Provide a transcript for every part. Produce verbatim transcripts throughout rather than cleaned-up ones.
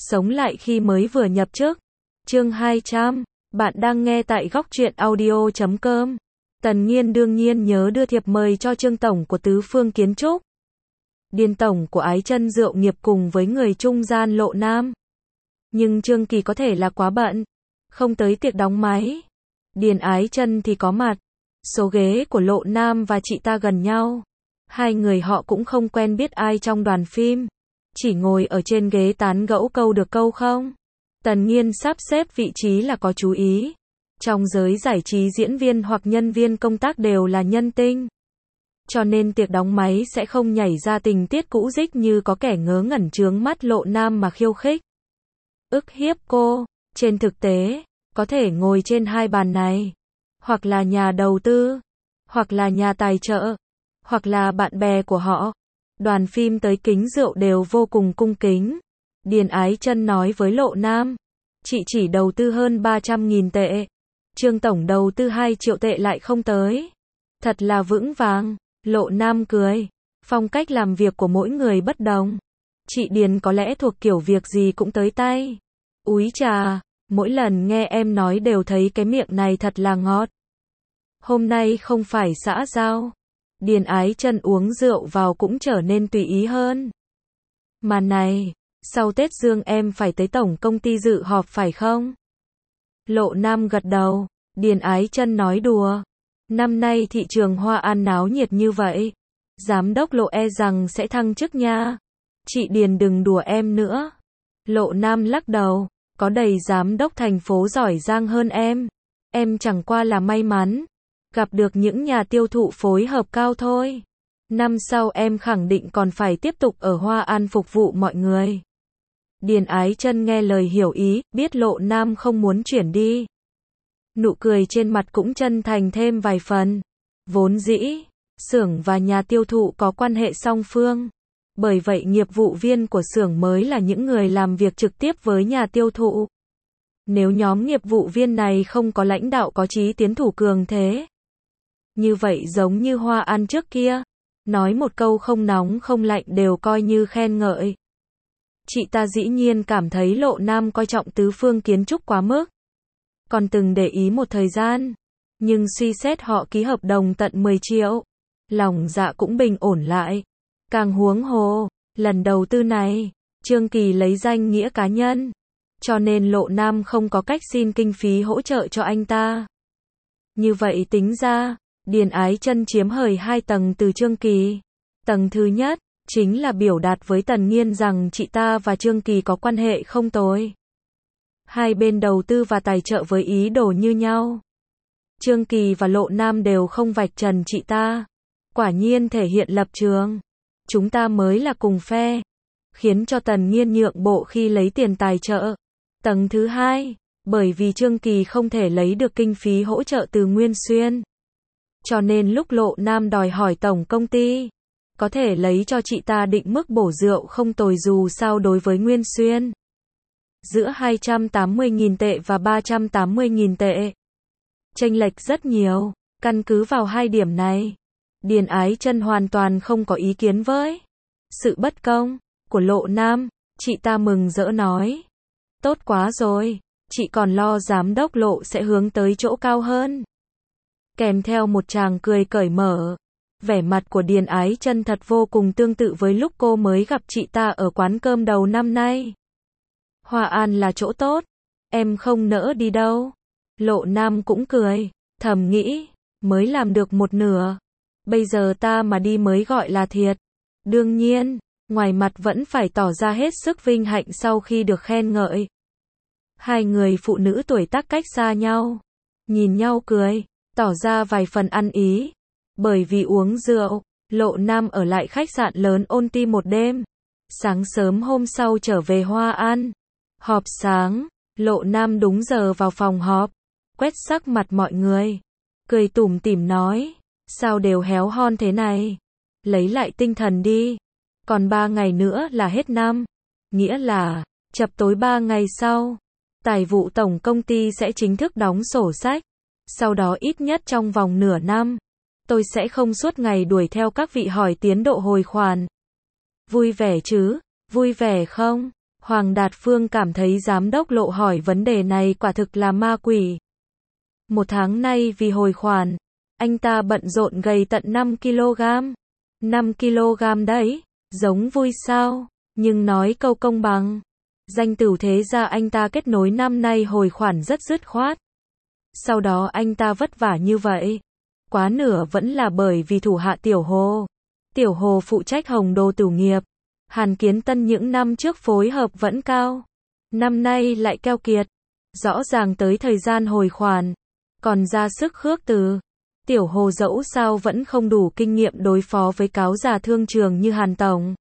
Sống lại khi mới vừa nhập chức. Chương hai trăm. Bạn đang nghe tại góc truyện audio chấm com. Tần Nghiên đương nhiên nhớ đưa thiệp mời cho Trương tổng của Tứ Phương Kiến Trúc. Điền tổng của Ái Chân Rượu Nghiệp cùng với người trung gian Lộ Nam. Nhưng Trương Kỳ có thể là quá bận, không tới tiệc đóng máy. Điền Ái Chân thì có mặt. Số ghế của Lộ Nam và chị ta gần nhau. Hai người họ cũng không quen biết ai trong đoàn phim. Chỉ ngồi ở trên ghế tán gẫu câu được câu không. Tần Nghiên sắp xếp vị trí là có chú ý. Trong giới giải trí diễn viên hoặc nhân viên công tác đều là nhân tinh. Cho nên tiệc đóng máy sẽ không nhảy ra tình tiết cũ dích như có kẻ ngớ ngẩn trướng mắt Lộ Nam mà khiêu khích. Ức hiếp cô. Trên thực tế, có thể ngồi trên hai bàn này. Hoặc là nhà đầu tư. Hoặc là nhà tài trợ. Hoặc là bạn bè của họ. Đoàn phim tới kính rượu đều vô cùng cung kính. Điền Ái Chân nói với Lộ Nam. Chị chỉ đầu tư hơn ba trăm nghìn tệ. Trương tổng đầu tư hai triệu tệ lại không tới. Thật là vững vàng. Lộ Nam cười. Phong cách làm việc của mỗi người bất đồng. Chị Điền có lẽ thuộc kiểu việc gì cũng tới tay. Úi trà, mỗi lần nghe em nói đều thấy cái miệng này thật là ngọt. Hôm nay không phải xã giao. Điền Ái Chân uống rượu vào cũng trở nên tùy ý hơn. Mà này, sau Tết Dương em phải tới tổng công ty dự họp phải không? Lộ Nam gật đầu. Điền Ái Chân nói đùa. Năm nay thị trường Hoa An náo nhiệt như vậy. Giám đốc Lộ e rằng sẽ thăng chức nha. Chị Điền đừng đùa em nữa. Lộ Nam lắc đầu. Có đầy giám đốc thành phố giỏi giang hơn em. Em chẳng qua là may mắn. Gặp được những nhà tiêu thụ phối hợp cao thôi. Năm sau em khẳng định còn phải tiếp tục ở Hoa An phục vụ mọi người. Điền Ái Chân nghe lời hiểu ý, biết Lộ Nam không muốn chuyển đi. Nụ cười trên mặt cũng chân thành thêm vài phần. Vốn dĩ, xưởng và nhà tiêu thụ có quan hệ song phương. Bởi vậy nghiệp vụ viên của xưởng mới là những người làm việc trực tiếp với nhà tiêu thụ. Nếu nhóm nghiệp vụ viên này không có lãnh đạo có chí tiến thủ cường thế. Như vậy giống như Hoa An trước kia. Nói một câu không nóng không lạnh đều coi như khen ngợi. Chị ta dĩ nhiên cảm thấy Lộ Nam coi trọng Tứ Phương Kiến Trúc quá mức. Còn từng để ý một thời gian. Nhưng suy xét họ ký hợp đồng tận mười triệu. Lòng dạ cũng bình ổn lại. Càng huống hồ, lần đầu tư này, Trương Kỳ lấy danh nghĩa cá nhân. Cho nên Lộ Nam không có cách xin kinh phí hỗ trợ cho anh ta. Như vậy tính ra, Điền Ái Chân chiếm hời hai tầng từ Trương Kỳ. Tầng thứ nhất, chính là biểu đạt với Tần Nghiên rằng chị ta và Trương Kỳ có quan hệ không tồi. Hai bên đầu tư và tài trợ với ý đồ như nhau. Trương Kỳ và Lộ Nam đều không vạch trần chị ta. Quả nhiên thể hiện lập trường. Chúng ta mới là cùng phe. Khiến cho Tần Nghiên nhượng bộ khi lấy tiền tài trợ. Tầng thứ hai, bởi vì Trương Kỳ không thể lấy được kinh phí hỗ trợ từ Nguyên Xuyên. Cho nên lúc Lộ Nam đòi hỏi tổng công ty, có thể lấy cho chị ta định mức bổ rượu không tồi dù sao đối với Nguyên Xuyên. Giữa hai trăm tám mươi nghìn tệ và ba trăm tám mươi nghìn tệ. Chênh lệch rất nhiều, căn cứ vào hai điểm này. Điền Ái Chân hoàn toàn không có ý kiến với sự bất công của Lộ Nam, chị ta mừng rỡ nói. Tốt quá rồi, chị còn lo giám đốc Lộ sẽ hướng tới chỗ cao hơn. Kèm theo một tràng cười cởi mở. Vẻ mặt của Điền Ái Chân thật vô cùng tương tự với lúc cô mới gặp chị ta ở quán cơm đầu năm nay. Hoa An là chỗ tốt, em không nỡ đi đâu. Lộ Nam cũng cười, thầm nghĩ, mới làm được một nửa. Bây giờ ta mà đi mới gọi là thiệt. Đương nhiên, ngoài mặt vẫn phải tỏ ra hết sức vinh hạnh sau khi được khen ngợi. Hai người phụ nữ tuổi tác cách xa nhau, nhìn nhau cười, tỏ ra vài phần ăn ý. Bởi vì uống rượu, Lộ Nam ở lại khách sạn lớn ôn ti một đêm. Sáng sớm hôm sau trở về Hoa An. Họp sáng, Lộ Nam đúng giờ vào phòng họp, quét sắc mặt mọi người, cười tủm tỉm nói, sao đều héo hon thế này, lấy lại tinh thần đi, còn ba ngày nữa là hết năm, nghĩa là, chập tối ba ngày sau, tài vụ tổng công ty sẽ chính thức đóng sổ sách, sau đó ít nhất trong vòng nửa năm, tôi sẽ không suốt ngày đuổi theo các vị hỏi tiến độ hồi khoản. Vui vẻ chứ, vui vẻ không? Hoàng Đạt Phương cảm thấy giám đốc Lộ hỏi vấn đề này quả thực là ma quỷ. Một tháng nay vì hồi khoản, anh ta bận rộn gầy tận năm ki lô gam. năm ki lô gam đấy, giống vui sao, nhưng nói câu công bằng. Danh Tửu thế gia anh ta kết nối năm nay hồi khoản rất dứt khoát. Sau đó anh ta vất vả như vậy. Quá nửa vẫn là bởi vì thủ hạ Tiểu Hồ. Tiểu Hồ phụ trách Hồng Đô Tử nghiệp. Hàn Kiến Tân những năm trước phối hợp vẫn cao. Năm nay lại keo kiệt. Rõ ràng tới thời gian hồi khoản. Còn ra sức khước từ. Tiểu Hồ dẫu sao vẫn không đủ kinh nghiệm đối phó với cáo già thương trường như Hàn Tổng.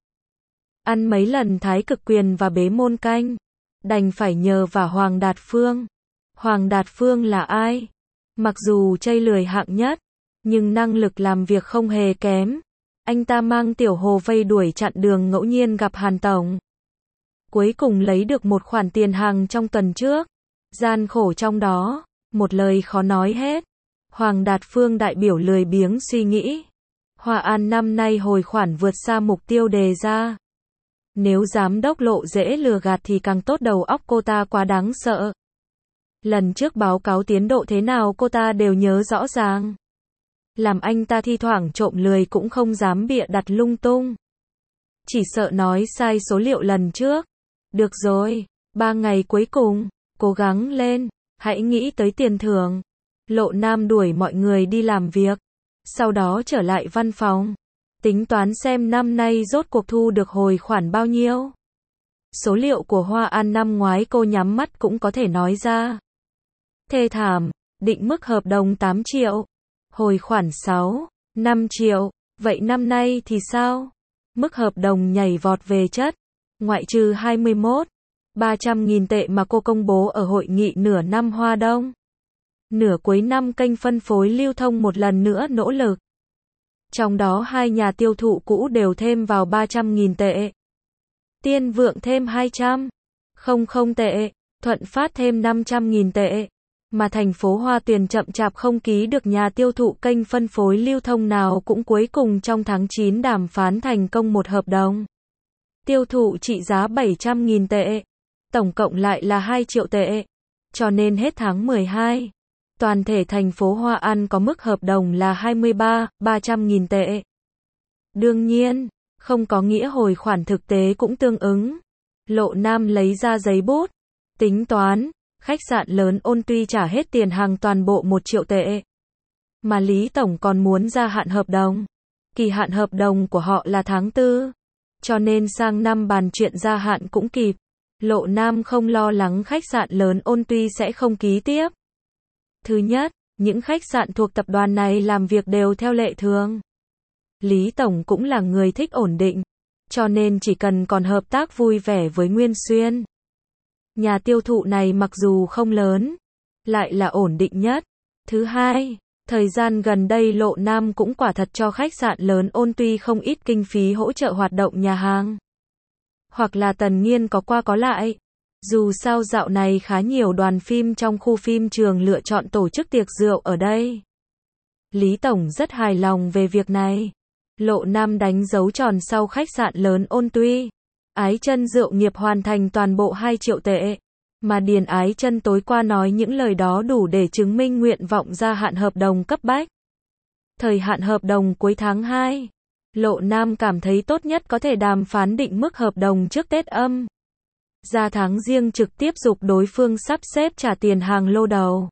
Ăn mấy lần thái cực quyền và bế môn canh. Đành phải nhờ vào Hoàng Đạt Phương. Hoàng Đạt Phương là ai? Mặc dù chây lười hạng nhất, nhưng năng lực làm việc không hề kém. Anh ta mang Tiểu Hồ vây đuổi chặn đường ngẫu nhiên gặp Hàn Tổng. Cuối cùng lấy được một khoản tiền hàng trong tuần trước. Gian khổ trong đó, một lời khó nói hết. Hoàng Đạt Phương đại biểu lười biếng suy nghĩ. Hòa An năm nay hồi khoản vượt xa mục tiêu đề ra. Nếu giám đốc Lộ dễ lừa gạt thì càng tốt, đầu óc cô ta quá đáng sợ. Lần trước báo cáo tiến độ thế nào cô ta đều nhớ rõ ràng. Làm anh ta thi thoảng trộm lười cũng không dám bịa đặt lung tung. Chỉ sợ nói sai số liệu lần trước. Được rồi, ba ngày cuối cùng, cố gắng lên, hãy nghĩ tới tiền thưởng. Lộ Nam đuổi mọi người đi làm việc. Sau đó trở lại văn phòng. Tính toán xem năm nay rốt cuộc thu được hồi khoản bao nhiêu. Số liệu của Hoa An năm ngoái cô nhắm mắt cũng có thể nói ra. Thê thảm, định mức hợp đồng tám triệu. Hồi khoản sáu, năm triệu. Vậy năm nay thì sao? Mức hợp đồng nhảy vọt về chất. Ngoại trừ hai mươi mốt, ba trăm nghìn tệ mà cô công bố ở hội nghị nửa năm Hoa Đông. Nửa cuối năm kênh phân phối lưu thông một lần nữa nỗ lực. Trong đó hai nhà tiêu thụ cũ đều thêm vào ba trăm nghìn tệ. Tiên Vượng thêm hai trăm nghìn tệ, Thuận Phát thêm năm trăm nghìn tệ. Mà thành phố Hoa Tuyền chậm chạp không ký được nhà tiêu thụ kênh phân phối lưu thông nào cũng cuối cùng trong tháng chín đàm phán thành công một hợp đồng. Tiêu thụ trị giá bảy trăm nghìn tệ. Tổng cộng lại là hai triệu tệ. Cho nên hết tháng mười hai. Toàn thể thành phố Hoa An có mức hợp đồng là hai mươi ba, ba trăm nghìn tệ. Đương nhiên, không có nghĩa hồi khoản thực tế cũng tương ứng. Lộ Nam lấy ra giấy bút. Tính toán, khách sạn lớn Ôn Tuy trả hết tiền hàng toàn bộ một triệu tệ. Mà Lý Tổng còn muốn gia hạn hợp đồng. Kỳ hạn hợp đồng của họ là tháng tư. Cho nên sang năm bàn chuyện gia hạn cũng kịp. Lộ Nam không lo lắng khách sạn lớn Ôn Tuy sẽ không ký tiếp. Thứ nhất, những khách sạn thuộc tập đoàn này làm việc đều theo lệ thường. Lý Tổng cũng là người thích ổn định, cho nên chỉ cần còn hợp tác vui vẻ với Nguyên Xuyên. Nhà tiêu thụ này mặc dù không lớn, lại là ổn định nhất. Thứ hai, thời gian gần đây Lộ Nam cũng quả thật cho khách sạn lớn Ôn Tuy không ít kinh phí hỗ trợ hoạt động nhà hàng. Hoặc là Tần Nghiên có qua có lại. Dù sao dạo này khá nhiều đoàn phim trong khu phim trường lựa chọn tổ chức tiệc rượu ở đây. Lý Tổng rất hài lòng về việc này. Lộ Nam đánh dấu tròn sau khách sạn lớn Ôn Tuy. Ái Chân rượu nghiệp hoàn thành toàn bộ hai triệu tệ. Mà Điền Ái Chân tối qua nói những lời đó đủ để chứng minh nguyện vọng gia hạn hợp đồng cấp bách. Thời hạn hợp đồng cuối tháng hai. Lộ Nam cảm thấy tốt nhất có thể đàm phán định mức hợp đồng trước Tết âm. Ra tháng riêng trực tiếp giục đối phương sắp xếp trả tiền hàng lô đầu.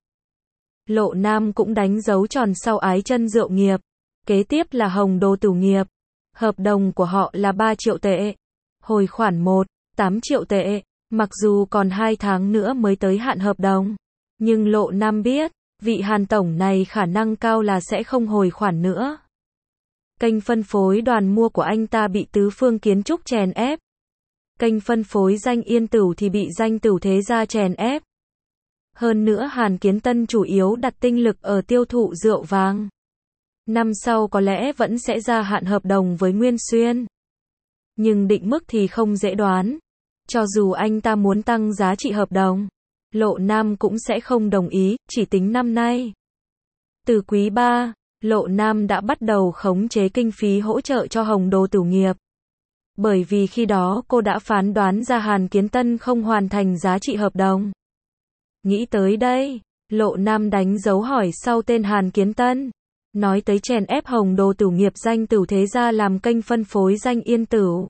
Lộ Nam cũng đánh dấu tròn sau Ái Chân rượu nghiệp. Kế tiếp là Hồng Đô Tử nghiệp. Hợp đồng của họ là ba triệu tệ. Hồi khoản một, tám triệu tệ. Mặc dù còn hai tháng nữa mới tới hạn hợp đồng. Nhưng Lộ Nam biết, vị Hàn Tổng này khả năng cao là sẽ không hồi khoản nữa. Kênh phân phối đoàn mua của anh ta bị Tứ Phương Kiến Trúc chèn ép. Kênh phân phối Danh Yên Tửu thì bị Danh Tửu thế gia chèn ép. Hơn nữa Hàn Kiến Tân chủ yếu đặt tinh lực ở tiêu thụ rượu vang. Năm sau có lẽ vẫn sẽ gia hạn hợp đồng với Nguyên Xuyên. Nhưng định mức thì không dễ đoán. Cho dù anh ta muốn tăng giá trị hợp đồng, Lộ Nam cũng sẽ không đồng ý, chỉ tính năm nay. Từ quý ba, Lộ Nam đã bắt đầu khống chế kinh phí hỗ trợ cho Hồng Đô Tử nghiệp. Bởi vì khi đó cô đã phán đoán ra Hàn Kiến Tân không hoàn thành giá trị hợp đồng. Nghĩ tới đây, Lộ Nam đánh dấu hỏi sau tên Hàn Kiến Tân. Nói tới chèn ép Hồng Đồ Tửu nghiệp danh Tửu Thế Gia làm kênh phân phối danh Yên Tửu.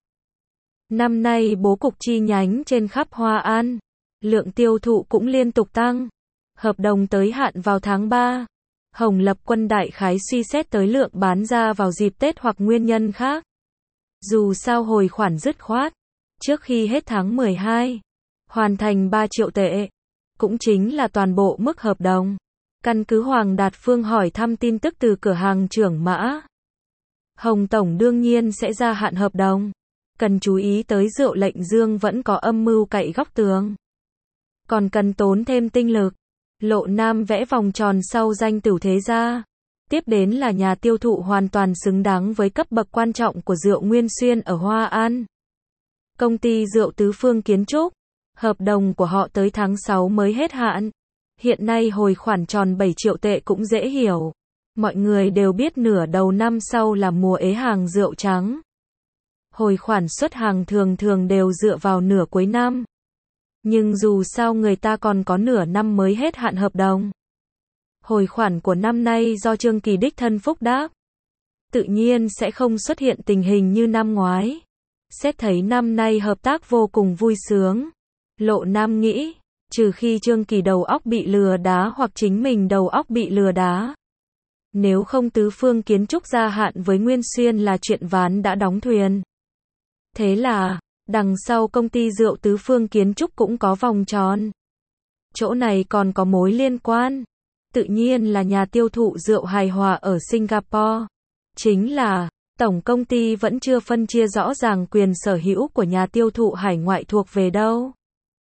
Năm nay bố cục chi nhánh trên khắp Hoa An. Lượng tiêu thụ cũng liên tục tăng. Hợp đồng tới hạn vào tháng ba. Hồng Lập Quân đại khái suy xét tới lượng bán ra vào dịp Tết hoặc nguyên nhân khác. Dù sao hồi khoản dứt khoát. Trước khi hết tháng mười hai. Hoàn thành ba triệu tệ. Cũng chính là toàn bộ mức hợp đồng. Căn cứ Hoàng Đạt Phương hỏi thăm tin tức từ cửa hàng trưởng Mã. Hồng Tổng đương nhiên sẽ gia hạn hợp đồng. Cần chú ý tới Rượu Lệnh Dương vẫn có âm mưu cậy góc tường. Còn cần tốn thêm tinh lực. Lộ Nam vẽ vòng tròn sau danh Tửu Thế Gia. Tiếp đến là nhà tiêu thụ hoàn toàn xứng đáng với cấp bậc quan trọng của rượu Nguyên Xuyên ở Hoa An. Công ty rượu Tứ Phương Kiến Trúc. Hợp đồng của họ tới tháng sáu mới hết hạn. Hiện nay hồi khoản tròn bảy triệu tệ cũng dễ hiểu. Mọi người đều biết nửa đầu năm sau là mùa ế hàng rượu trắng. Hồi khoản xuất hàng thường thường đều dựa vào nửa cuối năm. Nhưng dù sao người ta còn có nửa năm mới hết hạn hợp đồng. Hồi khoản của năm nay do Trương Kỳ đích thân phúc đáp. Tự nhiên sẽ không xuất hiện tình hình như năm ngoái. Xét thấy năm nay hợp tác vô cùng vui sướng. Lộ Nam nghĩ, trừ khi Trương Kỳ đầu óc bị lừa đá hoặc chính mình đầu óc bị lừa đá. Nếu không Tứ Phương Kiến Trúc gia hạn với Nguyên Xuyên là chuyện ván đã đóng thuyền. Thế là, đằng sau công ty rượu Tứ Phương Kiến Trúc cũng có vòng tròn. Chỗ này còn có mối liên quan. Tự nhiên là nhà tiêu thụ rượu hài hòa ở Singapore. Chính là, tổng công ty vẫn chưa phân chia rõ ràng quyền sở hữu của nhà tiêu thụ hải ngoại thuộc về đâu.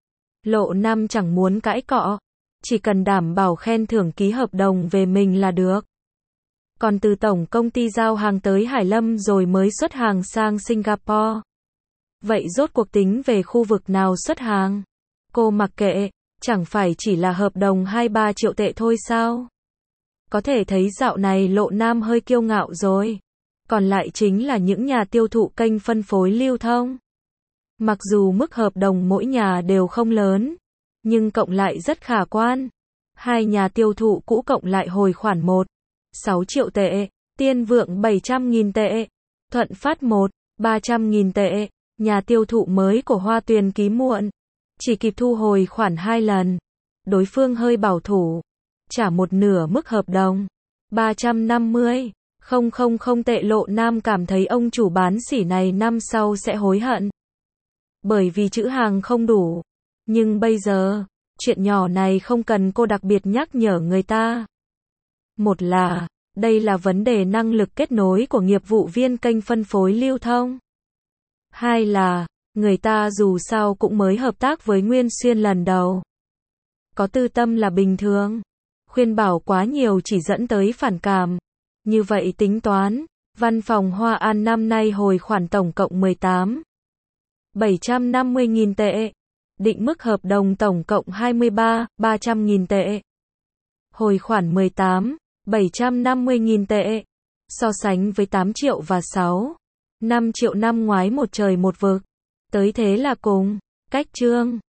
Lộ Nam chẳng muốn cãi cọ. Chỉ cần đảm bảo khen thưởng ký hợp đồng về mình là được. Còn từ tổng công ty giao hàng tới Hải Lâm rồi mới xuất hàng sang Singapore. Vậy rốt cuộc tính về khu vực nào xuất hàng? Cô mặc kệ, chẳng phải chỉ là hợp đồng hai ba triệu tệ thôi sao? Có thể thấy dạo này Lộ Nam hơi kiêu ngạo rồi. Còn lại chính là những nhà tiêu thụ kênh phân phối lưu thông. Mặc dù mức hợp đồng mỗi nhà đều không lớn, nhưng cộng lại rất khả quan. Hai nhà tiêu thụ cũ cộng lại hồi khoản một phẩy sáu triệu tệ, Tiên Vượng bảy trăm nghìn tệ, Thuận Phát một, ba trăm nghìn tệ, nhà tiêu thụ mới của Hoa Tuyền ký muộn, chỉ kịp thu hồi khoản hai lần. Đối phương hơi bảo thủ, trả một nửa mức hợp đồng, ba trăm năm mươi nghìn tệ. Lộ Nam cảm thấy ông chủ bán sỉ này năm sau sẽ hối hận. Bởi vì chữ hàng không đủ. Nhưng bây giờ, chuyện nhỏ này không cần cô đặc biệt nhắc nhở người ta. Một là, đây là vấn đề năng lực kết nối của nghiệp vụ viên kênh phân phối lưu thông. Hai là, người ta dù sao cũng mới hợp tác với Nguyên Xuyên lần đầu. Có tư tâm là bình thường. Khuyên bảo quá nhiều chỉ dẫn tới phản cảm. Như vậy tính toán, văn phòng Hoa An năm nay hồi khoản tổng cộng mười tám triệu bảy trăm năm mươi nghìn tệ. Định mức hợp đồng tổng cộng hai mươi ba triệu ba trăm nghìn tệ. Hồi khoản mười tám triệu bảy trăm năm mươi nghìn tệ. So sánh với tám triệu và sáu phẩy năm triệu năm ngoái một trời một vực. Tới thế là cùng. Cách chương.